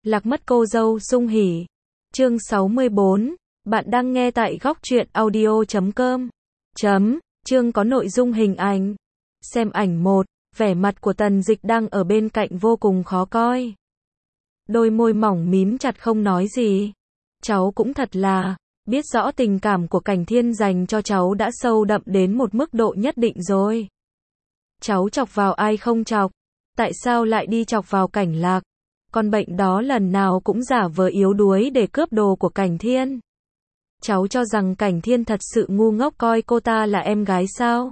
Lạc mất cô dâu sung hỉ. Chương 64, bạn đang nghe tại góc truyện audio.com. Chương có nội dung hình ảnh. Xem ảnh 1, vẻ mặt của Tần Dịch đang ở bên cạnh vô cùng khó coi. Đôi môi mỏng mím chặt không nói gì. Cháu cũng thật là, biết rõ tình cảm của Cảnh Thiên dành cho cháu đã sâu đậm đến một mức độ nhất định rồi. Cháu chọc vào ai không chọc? Tại sao lại đi chọc vào Cảnh Lạc? Con bệnh đó lần nào cũng giả vờ yếu đuối để cướp đồ của Cảnh Thiên. Cháu cho rằng Cảnh Thiên thật sự ngu ngốc coi cô ta là em gái sao?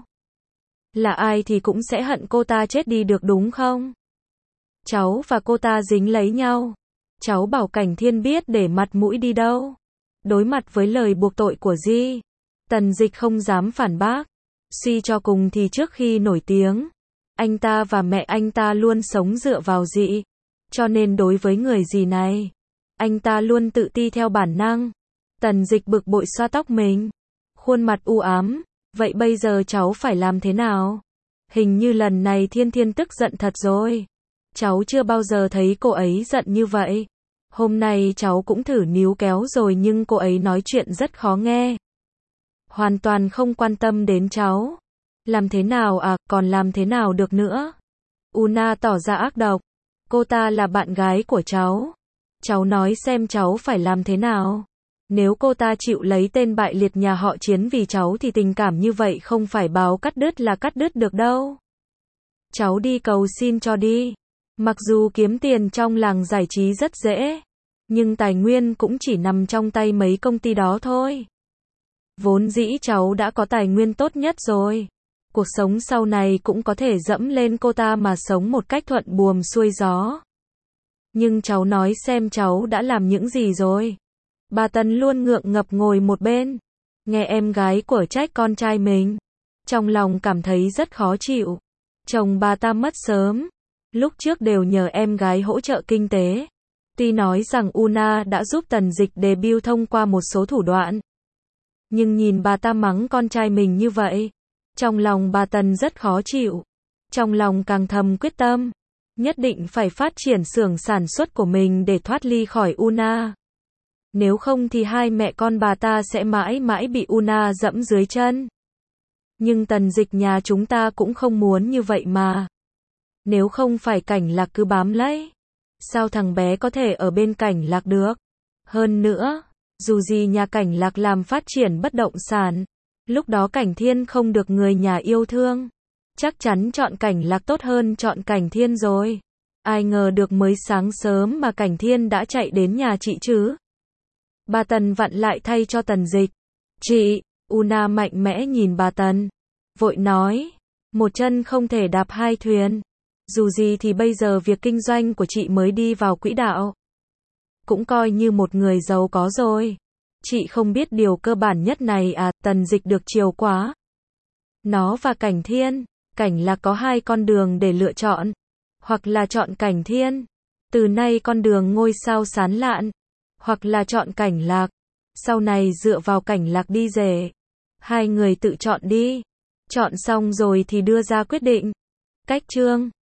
Là ai thì cũng sẽ hận cô ta chết đi được đúng không? Cháu và cô ta dính lấy nhau. Cháu bảo Cảnh Thiên biết để mặt mũi đi đâu. Đối mặt với lời buộc tội của Di, Tần Dịch không dám phản bác. Suy cho cùng thì trước khi nổi tiếng, anh ta và mẹ anh ta luôn sống dựa vào Dị. Cho nên đối với người Dị này, anh ta luôn tự ti theo bản năng. Tần Dịch bực bội xoa tóc mình, khuôn mặt u ám. Vậy bây giờ cháu phải làm thế nào? Hình như lần này Thiên Thiên tức giận thật rồi. Cháu chưa bao giờ thấy cô ấy giận như vậy. Hôm nay cháu cũng thử níu kéo rồi nhưng cô ấy nói chuyện rất khó nghe. Hoàn toàn không quan tâm đến cháu. Làm thế nào à, còn làm thế nào được nữa? Una tỏ ra ác độc. Cô ta là bạn gái của cháu. Cháu nói xem cháu phải làm thế nào? Nếu cô ta chịu lấy tên bại liệt nhà họ Chiến vì cháu thì tình cảm như vậy không phải báo cắt đứt là cắt đứt được đâu. Cháu đi cầu xin cho đi. Mặc dù kiếm tiền trong làng giải trí rất dễ, nhưng tài nguyên cũng chỉ nằm trong tay mấy công ty đó thôi. Vốn dĩ cháu đã có tài nguyên tốt nhất rồi. Cuộc sống sau này cũng có thể dẫm lên cô ta mà sống một cách thuận buồm xuôi gió. Nhưng cháu nói xem cháu đã làm những gì rồi. Bà Tần luôn ngượng ngập ngồi một bên, nghe em gái của trách con trai mình. Trong lòng cảm thấy rất khó chịu. Chồng bà ta mất sớm. Lúc trước đều nhờ em gái hỗ trợ kinh tế. Tuy nói rằng Una đã giúp Tần Dịch debut thông qua một số thủ đoạn. Nhưng nhìn bà ta mắng con trai mình như vậy, trong lòng bà Tần rất khó chịu. Trong lòng càng thầm quyết tâm, nhất định phải phát triển xưởng sản xuất của mình để thoát ly khỏi Una. Nếu không thì hai mẹ con bà ta sẽ mãi mãi bị Una dẫm dưới chân. Nhưng Tần Dịch nhà chúng ta cũng không muốn như vậy mà. Nếu không phải Cảnh Lạc cứ bám lấy, sao thằng bé có thể ở bên Cảnh Lạc được? Hơn nữa, dù gì nhà Cảnh Lạc làm phát triển bất động sản, lúc đó Cảnh Thiên không được người nhà yêu thương. Chắc chắn chọn Cảnh Lạc tốt hơn chọn Cảnh Thiên rồi. Ai ngờ được mới sáng sớm mà Cảnh Thiên đã chạy đến nhà chị chứ. Bà Tần vặn lại thay cho Tần Dịch. Chị, Una mạnh mẽ nhìn bà Tần, vội nói, một chân không thể đạp hai thuyền. Dù gì thì bây giờ việc kinh doanh của chị mới đi vào quỹ đạo. Cũng coi như một người giàu có rồi. Chị không biết điều cơ bản nhất này à? Tần Dịch được chiều quá. Nó và Cảnh Thiên, Cảnh Lạc có hai con đường để lựa chọn. Hoặc là chọn Cảnh Thiên, từ nay con đường ngôi sao sáng lạn. Hoặc là chọn Cảnh Lạc, sau này dựa vào Cảnh Lạc đi rể. Hai người tự chọn đi. Chọn xong rồi thì đưa ra quyết định. Cách chương